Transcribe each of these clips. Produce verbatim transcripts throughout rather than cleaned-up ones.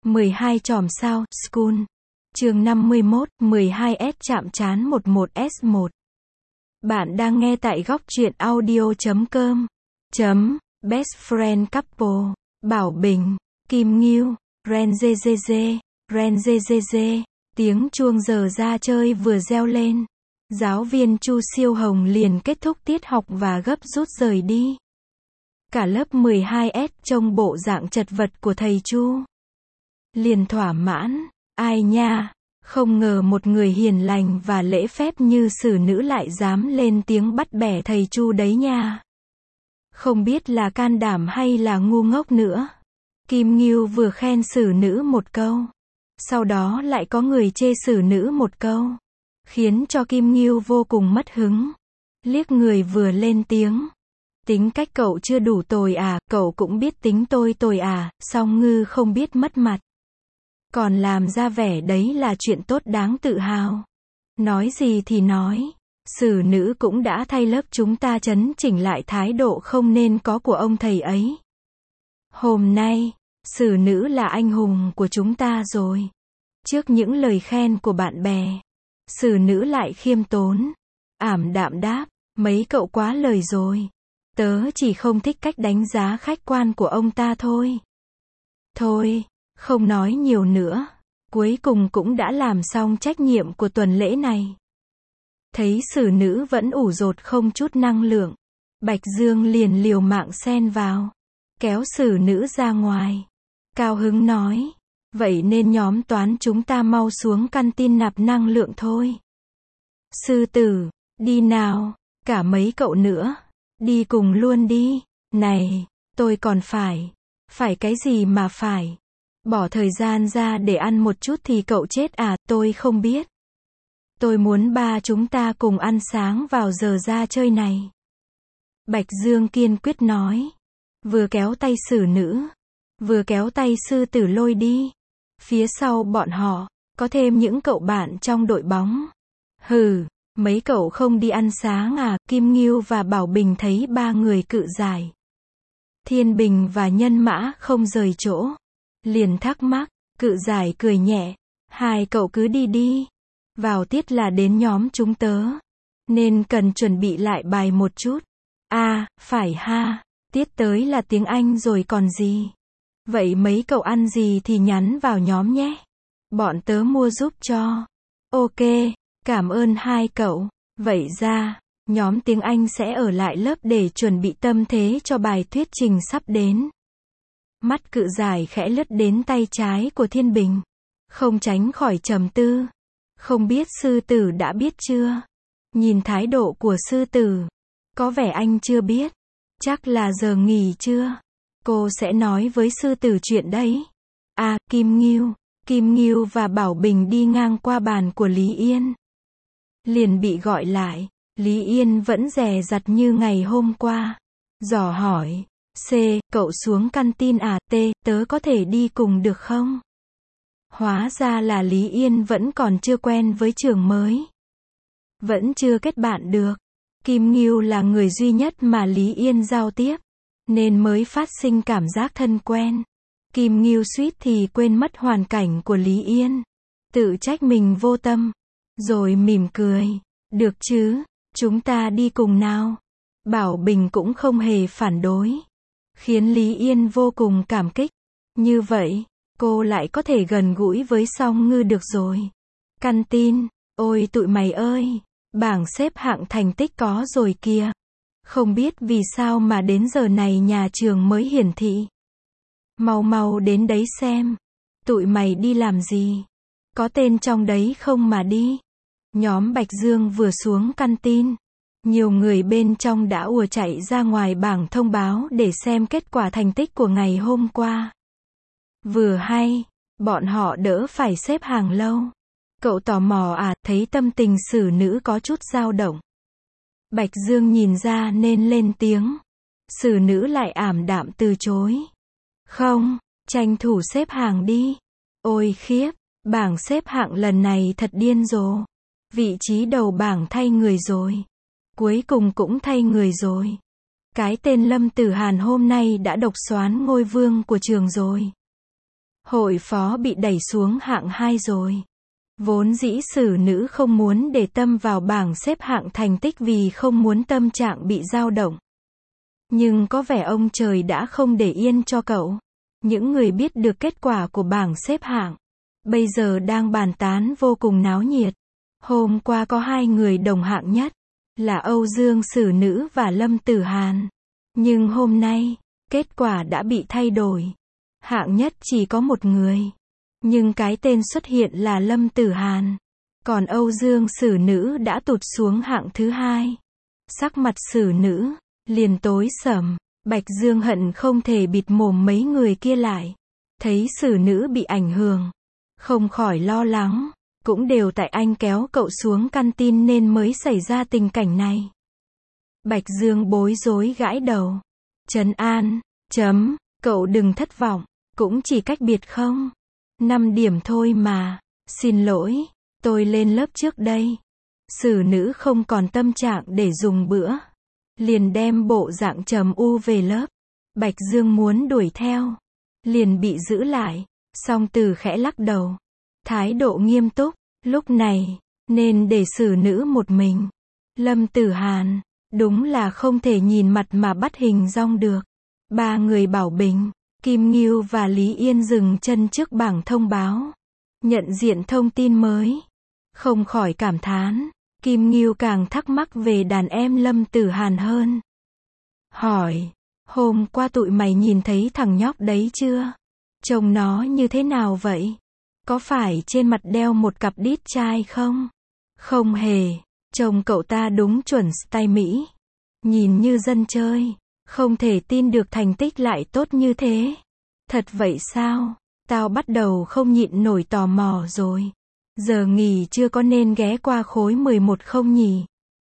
mười hai chòm sao, School. Chương năm mươi mốt, mười hai S chạm trán mười một S một. Bạn đang nghe tại góc truyện audio chấm com. Chấm, Best Friend Couple. Bảo Bình, Kim Ngưu, Ren dê dê dê, Ren dê dê dê. Tiếng chuông giờ ra chơi vừa reo lên. Giáo viên Chu Siêu Hồng liền kết thúc tiết học và gấp rút rời đi. Cả lớp mười hai S trông bộ dạng chật vật của thầy Chu liền thỏa mãn. Ai nha, không ngờ một người hiền lành và lễ phép như Sử Nữ lại dám lên tiếng bắt bẻ thầy Chu đấy nha. Không biết là can đảm hay là ngu ngốc nữa. Kim Ngưu vừa khen Sử Nữ một câu, sau đó lại có người chê Sử Nữ một câu, khiến cho Kim Ngưu vô cùng mất hứng. Liếc người vừa lên tiếng. Tính cách cậu chưa đủ tồi à, cậu cũng biết tính tôi tồi à, song ngư không biết mất mặt. Còn làm ra vẻ đấy là chuyện tốt đáng tự hào. Nói gì thì nói, Sử Nữ cũng đã thay lớp chúng ta chấn chỉnh lại thái độ không nên có của ông thầy ấy. Hôm nay, Sử Nữ là anh hùng của chúng ta rồi. Trước những lời khen của bạn bè, Sử Nữ lại khiêm tốn, ảm đạm đáp, mấy cậu quá lời rồi. Tớ chỉ không thích cách đánh giá khách quan của ông ta thôi. Thôi, không nói nhiều nữa. Cuối cùng cũng đã làm xong trách nhiệm của tuần lễ này. Thấy Sử Nữ vẫn ủ dột không chút năng lượng, Bạch Dương liền liều mạng xen vào, kéo Sử Nữ ra ngoài. Cao hứng nói, vậy nên nhóm toán chúng ta mau xuống canteen nạp năng lượng thôi. Sư Tử, đi nào, cả mấy cậu nữa, đi cùng luôn đi. Này, tôi còn phải, phải cái gì mà phải? Bỏ thời gian ra để ăn một chút thì cậu chết à, tôi không biết. Tôi muốn ba chúng ta cùng ăn sáng vào giờ ra chơi này. Bạch Dương kiên quyết nói. Vừa kéo tay Sử Nữ, vừa kéo tay Sư Tử lôi đi. Phía sau bọn họ, có thêm những cậu bạn trong đội bóng. Hừ, mấy cậu không đi ăn sáng à, Kim Ngưu và Bảo Bình thấy ba người cự giải. Thiên Bình và Nhân Mã không rời chỗ. Liền thắc mắc, cự giải cười nhẹ, hai cậu cứ đi đi. Vào tiết là đến nhóm chúng tớ, nên cần chuẩn bị lại bài một chút. À, phải ha, tiết tới là tiếng Anh rồi còn gì. Vậy mấy cậu ăn gì thì nhắn vào nhóm nhé. Bọn tớ mua giúp cho. Ok, cảm ơn hai cậu. Vậy ra, nhóm tiếng Anh sẽ ở lại lớp để chuẩn bị tâm thế cho bài thuyết trình sắp đến. Mắt cự giải khẽ lướt đến tay trái của Thiên Bình, không tránh khỏi trầm tư. Không biết Sư Tử đã biết chưa? Nhìn thái độ của Sư Tử, có vẻ anh chưa biết. Chắc là giờ nghỉ chưa? Cô sẽ nói với Sư Tử chuyện đấy. À, Kim Ngưu, Kim Ngưu và Bảo Bình đi ngang qua bàn của Lý Yên. Liền bị gọi lại, Lý Yên vẫn dè dặt như ngày hôm qua. Dò hỏi. C, cậu xuống canteen à? T, tớ có thể đi cùng được không? Hóa ra là Lý Yên vẫn còn chưa quen với trường mới. Vẫn chưa kết bạn được. Kim Ngưu là người duy nhất mà Lý Yên giao tiếp, nên mới phát sinh cảm giác thân quen. Kim Ngưu suýt thì quên mất hoàn cảnh của Lý Yên. Tự trách mình vô tâm. Rồi mỉm cười. Được chứ, chúng ta đi cùng nào. Bảo Bình cũng không hề phản đối, khiến Lý Yên vô cùng cảm kích. Như vậy, cô lại có thể gần gũi với Song Ngư được rồi. Canteen, ôi tụi mày ơi, bảng xếp hạng thành tích có rồi kìa. Không biết vì sao mà đến giờ này nhà trường mới hiển thị. Mau mau đến đấy xem. Tụi mày đi làm gì? Có tên trong đấy không mà đi. Nhóm Bạch Dương vừa xuống canteen, nhiều người bên trong đã ùa chạy ra ngoài bảng thông báo để xem kết quả thành tích của ngày hôm qua. Vừa hay, bọn họ đỡ phải xếp hàng lâu. Cậu tò mò à, thấy tâm tình Sử Nữ có chút dao động. Bạch Dương nhìn ra nên lên tiếng. Sử Nữ lại ảm đạm từ chối. Không, tranh thủ xếp hàng đi. Ôi khiếp, bảng xếp hạng lần này thật điên rồ. Vị trí đầu bảng thay người rồi. Cuối cùng cũng thay người rồi. Cái tên Lâm Tử Hàn hôm nay đã độc soán ngôi vương của trường rồi. Hội phó bị đẩy xuống hạng hai rồi. Vốn dĩ sử nữ không muốn để tâm vào bảng xếp hạng thành tích vì không muốn tâm trạng bị dao động. Nhưng có vẻ ông trời đã không để yên cho cậu. Những người biết được kết quả của bảng xếp hạng bây giờ đang bàn tán vô cùng náo nhiệt. Hôm qua có hai người đồng hạng nhất, là Âu Dương Sử Nữ và Lâm Tử Hàn. Nhưng hôm nay, kết quả đã bị thay đổi. Hạng nhất chỉ có một người. Nhưng cái tên xuất hiện là Lâm Tử Hàn. Còn Âu Dương Sử Nữ đã tụt xuống hạng thứ hai. Sắc mặt Sử Nữ liền tối sầm. Bạch Dương hận không thể bịt mồm mấy người kia lại. Thấy Sử Nữ bị ảnh hưởng, không khỏi lo lắng. Cũng đều tại anh kéo cậu xuống căn tin nên mới xảy ra tình cảnh này. Bạch Dương bối rối gãi đầu. Trấn an, chấm, cậu đừng thất vọng, cũng chỉ cách biệt không. năm điểm thôi mà, xin lỗi, tôi lên lớp trước đây. Sử Nữ không còn tâm trạng để dùng bữa. Liền đem bộ dạng trầm u về lớp. Bạch Dương muốn đuổi theo. Liền bị giữ lại. Song Từ khẽ lắc đầu. Thái độ nghiêm túc. Lúc này, nên để Sử Nữ một mình. Lâm Tử Hàn, đúng là không thể nhìn mặt mà bắt hình dong được. Ba người Bảo Bình, Kim Ngưu và Lý Yên dừng chân trước bảng thông báo. Nhận diện thông tin mới. Không khỏi cảm thán. Kim Ngưu càng thắc mắc về đàn em Lâm Tử Hàn hơn. Hỏi, hôm qua tụi mày nhìn thấy thằng nhóc đấy chưa? Trông nó như thế nào vậy? Có phải trên mặt đeo một cặp đít trai không? Không hề, trông cậu ta đúng chuẩn style Mỹ. Nhìn như dân chơi, không thể tin được thành tích lại tốt như thế. Thật vậy sao? Tao bắt đầu không nhịn nổi tò mò rồi. Giờ nghỉ chưa có nên ghé qua khối mười một không nhỉ?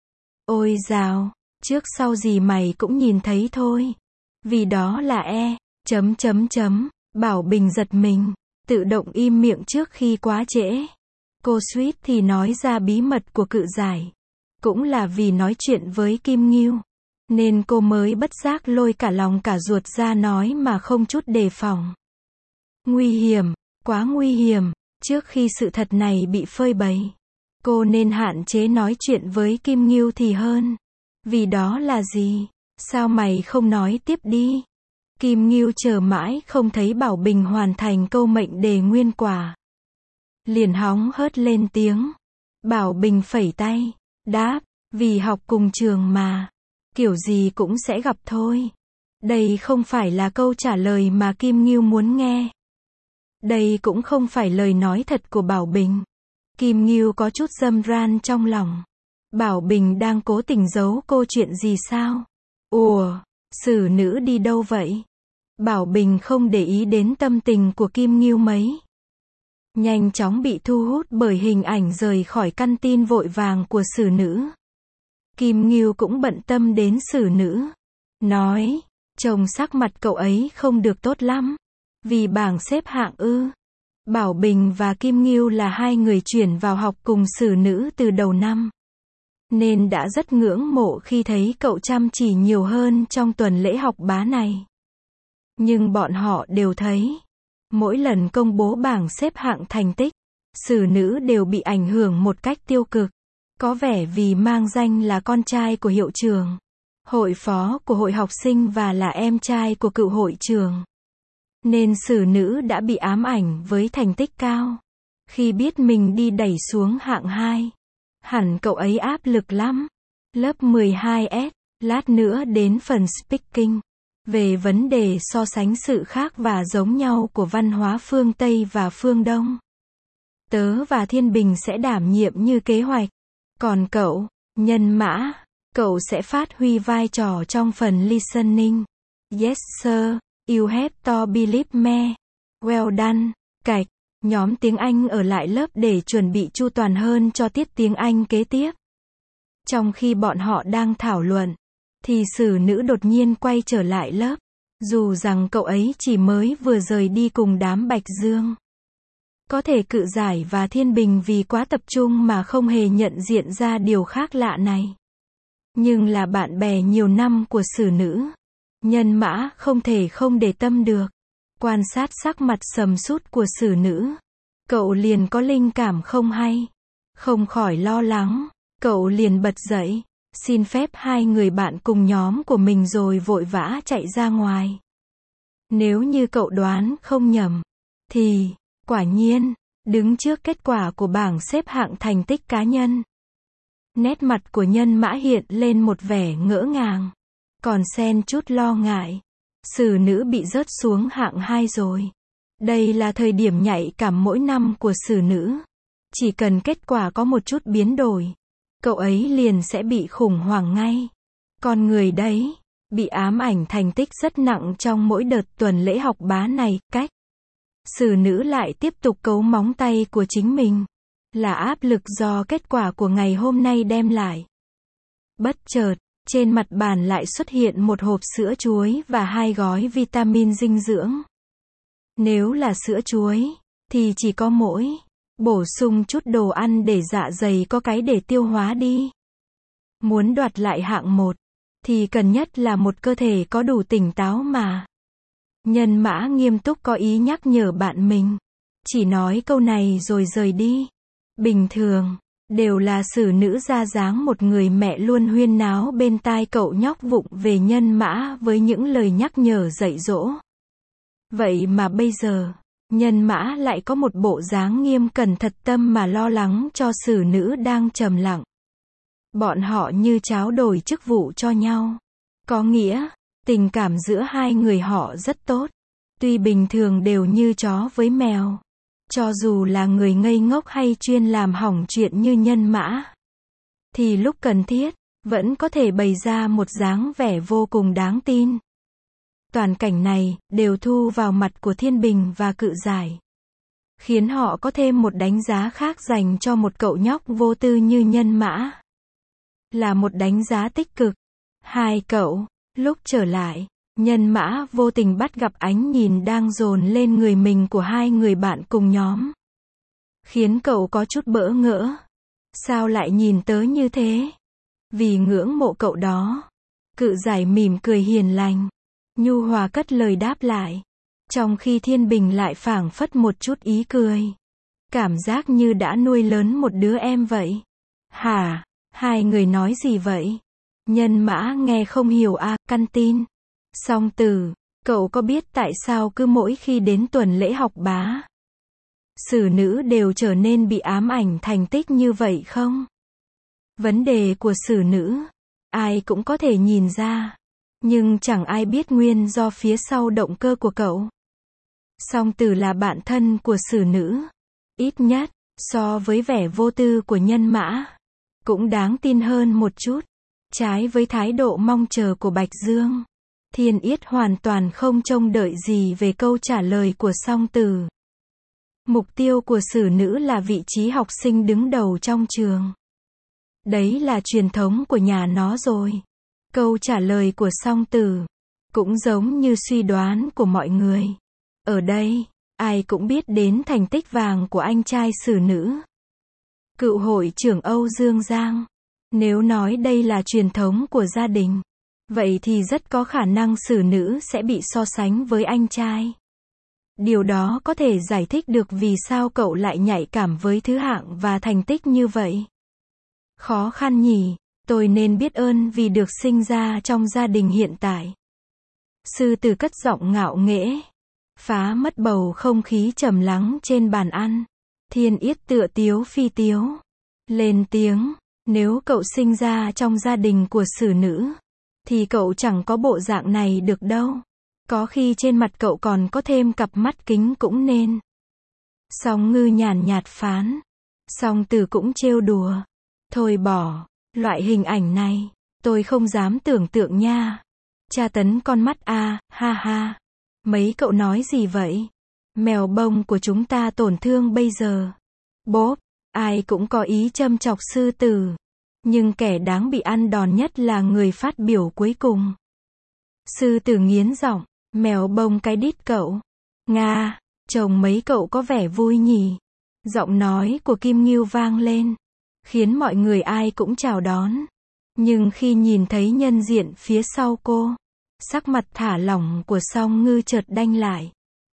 Ôi dào, trước sau gì mày cũng nhìn thấy thôi. Vì đó là e, chấm chấm chấm, Bảo Bình giật mình, tự động im miệng trước khi quá trễ. Cô suýt thì nói ra bí mật của cự giải. Cũng là vì nói chuyện với Kim Ngưu, nên cô mới bất giác lôi cả lòng cả ruột ra nói mà không chút đề phòng. Nguy hiểm, quá nguy hiểm. Trước khi sự thật này bị phơi bày, cô nên hạn chế nói chuyện với Kim Ngưu thì hơn. Vì đó là gì? Sao mày không nói tiếp đi? Kim Ngưu chờ mãi không thấy Bảo Bình hoàn thành câu mệnh đề nguyên quả. Liền hóng hớt lên tiếng. Bảo Bình phẩy tay, đáp, vì học cùng trường mà. Kiểu gì cũng sẽ gặp thôi. Đây không phải là câu trả lời mà Kim Ngưu muốn nghe. Đây cũng không phải lời nói thật của Bảo Bình. Kim Ngưu có chút râm ran trong lòng. Bảo Bình đang cố tình giấu cô chuyện gì sao? Ủa, Sử Nữ đi đâu vậy? Bảo Bình không để ý đến tâm tình của Kim Ngưu mấy. Nhanh chóng bị thu hút bởi hình ảnh rời khỏi căn tin vội vàng của Sử Nữ. Kim Ngưu cũng bận tâm đến Sử Nữ. Nói, trông sắc mặt cậu ấy không được tốt lắm. Vì bảng xếp hạng ư. Bảo Bình và Kim Ngưu là hai người chuyển vào học cùng Sử Nữ từ đầu năm. Nên đã rất ngưỡng mộ khi thấy cậu chăm chỉ nhiều hơn trong tuần lễ học bá này. Nhưng bọn họ đều thấy, mỗi lần công bố bảng xếp hạng thành tích, Sử Nữ đều bị ảnh hưởng một cách tiêu cực. Có vẻ vì mang danh là con trai của hiệu trưởng, hội phó của hội học sinh và là em trai của cựu hội trưởng. Nên Sử Nữ đã bị ám ảnh với thành tích cao. Khi biết mình đi đẩy xuống hạng hai, hẳn cậu ấy áp lực lắm. Lớp mười hai S, lát nữa đến phần speaking. Về vấn đề so sánh sự khác và giống nhau của văn hóa phương Tây và phương Đông. Tớ và Thiên Bình sẽ đảm nhiệm như kế hoạch. Còn cậu, Nhân Mã, cậu sẽ phát huy vai trò trong phần listening. Yes sir. You have to believe me. Well done. Cạch. Nhóm tiếng Anh ở lại lớp để chuẩn bị chu toàn hơn cho tiết tiếng Anh kế tiếp. Trong khi bọn họ đang thảo luận, thì Sử Nữ đột nhiên quay trở lại lớp. Dù rằng cậu ấy chỉ mới vừa rời đi cùng đám Bạch Dương. Có thể Cự Giải và Thiên Bình vì quá tập trung mà không hề nhận diện ra điều khác lạ này. Nhưng là bạn bè nhiều năm của Sử Nữ, Nhân Mã không thể không để tâm được. Quan sát sắc mặt sầm sút của xử nữ, cậu liền có linh cảm không hay. Không khỏi lo lắng, cậu liền bật dậy, xin phép hai người bạn cùng nhóm của mình rồi vội vã chạy ra ngoài. Nếu như cậu đoán không nhầm, thì, quả nhiên, đứng trước kết quả của bảng xếp hạng thành tích cá nhân. Nét mặt của Nhân Mã hiện lên một vẻ ngỡ ngàng, còn xen chút lo ngại. Xử nữ bị rớt xuống hạng hai rồi. Đây là thời điểm nhạy cảm mỗi năm của xử nữ. Chỉ cần kết quả có một chút biến đổi, cậu ấy liền sẽ bị khủng hoảng ngay. Con người đấy, bị ám ảnh thành tích rất nặng trong mỗi đợt tuần lễ học bá này. Cách xử nữ lại tiếp tục cấu móng tay của chính mình, là áp lực do kết quả của ngày hôm nay đem lại. Bất chợt, trên mặt bàn lại xuất hiện một hộp sữa chuối và hai gói vitamin dinh dưỡng. Nếu là sữa chuối, thì chỉ có mỗi bổ sung chút đồ ăn để dạ dày có cái để tiêu hóa đi. Muốn đoạt lại hạng một, thì cần nhất là một cơ thể có đủ tỉnh táo mà. Nhân Mã nghiêm túc có ý nhắc nhở bạn mình. Chỉ nói câu này rồi rời đi. Bình thường, đều là xử nữ ra dáng một người mẹ luôn huyên náo bên tai cậu nhóc vụng về Nhân Mã với những lời nhắc nhở dạy dỗ. Vậy mà bây giờ, Nhân Mã lại có một bộ dáng nghiêm cẩn thật tâm mà lo lắng cho xử nữ đang trầm lặng. Bọn họ như tráo đổi chức vụ cho nhau. Có nghĩa, tình cảm giữa hai người họ rất tốt. Tuy bình thường đều như chó với mèo. Cho dù là người ngây ngốc hay chuyên làm hỏng chuyện như Nhân Mã, thì lúc cần thiết, vẫn có thể bày ra một dáng vẻ vô cùng đáng tin. Toàn cảnh này, đều thu vào mặt của Thiên Bình và Cự Giải. Khiến họ có thêm một đánh giá khác dành cho một cậu nhóc vô tư như Nhân Mã. Là một đánh giá tích cực. Hai cậu, lúc trở lại, Nhân Mã vô tình bắt gặp ánh nhìn đang dồn lên người mình của hai người bạn cùng nhóm. Khiến cậu có chút bỡ ngỡ. Sao lại nhìn tớ như thế? Vì ngưỡng mộ cậu đó. Cự Giải mỉm cười hiền lành, nhu hòa cất lời đáp lại. Trong khi Thiên Bình lại phảng phất một chút ý cười. Cảm giác như đã nuôi lớn một đứa em vậy. Hả? Hai người nói gì vậy? Nhân Mã nghe không hiểu à, căn tin. Song Tử, cậu có biết tại sao cứ mỗi khi đến tuần lễ học bá, xử nữ đều trở nên bị ám ảnh thành tích như vậy không? Vấn đề của xử nữ, ai cũng có thể nhìn ra. Nhưng chẳng ai biết nguyên do phía sau động cơ của cậu. Song Tử là bạn thân của xử nữ. Ít nhất, so với vẻ vô tư của Nhân Mã, cũng đáng tin hơn một chút. Trái với thái độ mong chờ của Bạch Dương, Thiên Yết hoàn toàn không trông đợi gì về câu trả lời của Song Tử. Mục tiêu của xử nữ là vị trí học sinh đứng đầu trong trường. Đấy là truyền thống của nhà nó rồi. Câu trả lời của Song Tử cũng giống như suy đoán của mọi người. Ở đây, ai cũng biết đến thành tích vàng của anh trai xử nữ. Cựu hội trưởng Âu Dương Giang. Nếu nói đây là truyền thống của gia đình, vậy thì rất có khả năng xử nữ sẽ bị so sánh với anh trai. Điều đó có thể giải thích được vì sao cậu lại nhạy cảm với thứ hạng và thành tích như vậy. Khó khăn nhỉ, tôi nên biết ơn vì được sinh ra trong gia đình hiện tại. Sư Tử cất giọng ngạo nghễ, phá mất bầu không khí trầm lắng trên bàn ăn. Thiên Yết tựa tiếu phi tiếu, lên tiếng, nếu cậu sinh ra trong gia đình của xử nữ, thì cậu chẳng có bộ dạng này được đâu. Có khi trên mặt cậu còn có thêm cặp mắt kính cũng nên. Song Ngư nhàn nhạt phán. Song Tử cũng trêu đùa. Thôi bỏ, loại hình ảnh này, tôi không dám tưởng tượng nha. Tra tấn con mắt a, ha ha. Mấy cậu nói gì vậy? Mèo bông của chúng ta tổn thương bây giờ. Bốp, ai cũng có ý châm chọc Sư Tử. Nhưng kẻ đáng bị ăn đòn nhất là người phát biểu cuối cùng. Sư Tử nghiến giọng, mèo bông cái đít cậu. Nga, chồng mấy cậu có vẻ vui nhỉ. Giọng nói của Kim Ngưu vang lên, khiến mọi người ai cũng chào đón. Nhưng khi nhìn thấy nhân diện phía sau cô, sắc mặt thả lỏng của Song Ngư chợt đanh lại.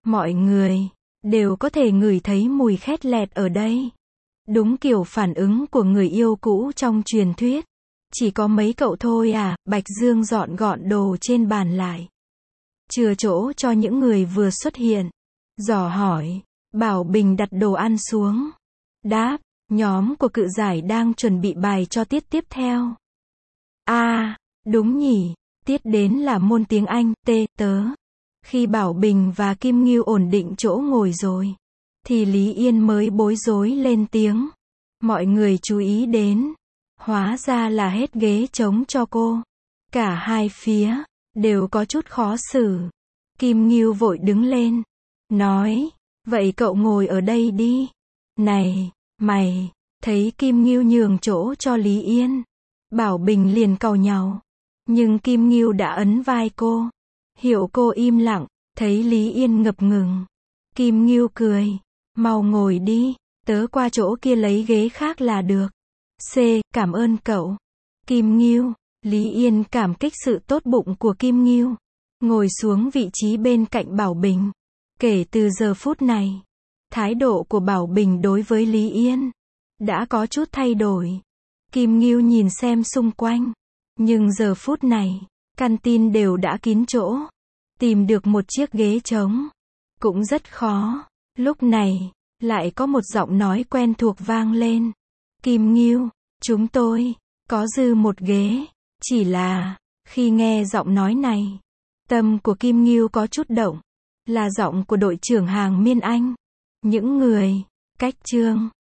Mọi người đều có thể ngửi thấy mùi khét lẹt ở đây. Đúng kiểu phản ứng của người yêu cũ trong truyền thuyết. Chỉ có mấy cậu thôi à, Bạch Dương dọn gọn đồ trên bàn lại. Chừa chỗ cho những người vừa xuất hiện. Dò hỏi. Bảo Bình đặt đồ ăn xuống. Đáp. Nhóm của Cự Giải đang chuẩn bị bài cho tiết tiếp theo. À, đúng nhỉ. Tiết đến là môn tiếng Anh, tê, tớ. Khi Bảo Bình và Kim Ngưu ổn định chỗ ngồi rồi, thì Lý Yên mới bối rối lên tiếng. Mọi người chú ý đến. Hóa ra là hết ghế trống cho cô. Cả hai phía đều có chút khó xử. Kim Ngưu vội đứng lên. Nói. Vậy cậu ngồi ở đây đi. Này, mày. Thấy Kim Ngưu nhường chỗ cho Lý Yên. Bảo Bình liền càu nhàu. Nhưng Kim Ngưu đã ấn vai cô. Hiệu cô im lặng. Thấy Lý Yên ngập ngừng. Kim Ngưu cười. Mau ngồi đi. Tớ qua chỗ kia lấy ghế khác là được. C. Cảm ơn cậu. Kim Ngưu. Lý Yên cảm kích sự tốt bụng của Kim Ngưu. Ngồi xuống vị trí bên cạnh Bảo Bình. Kể từ giờ phút này, thái độ của Bảo Bình đối với Lý Yên đã có chút thay đổi. Kim Ngưu nhìn xem xung quanh. Nhưng giờ phút này, căn tin đều đã kín chỗ. Tìm được một chiếc ghế trống cũng rất khó. Lúc này, lại có một giọng nói quen thuộc vang lên. Kim Ngưu, chúng tôi có dư một ghế. Chỉ là, khi nghe giọng nói này, tâm của Kim Ngưu có chút động. Là giọng của đội trưởng Hàng Miên Anh. Những người cách Trương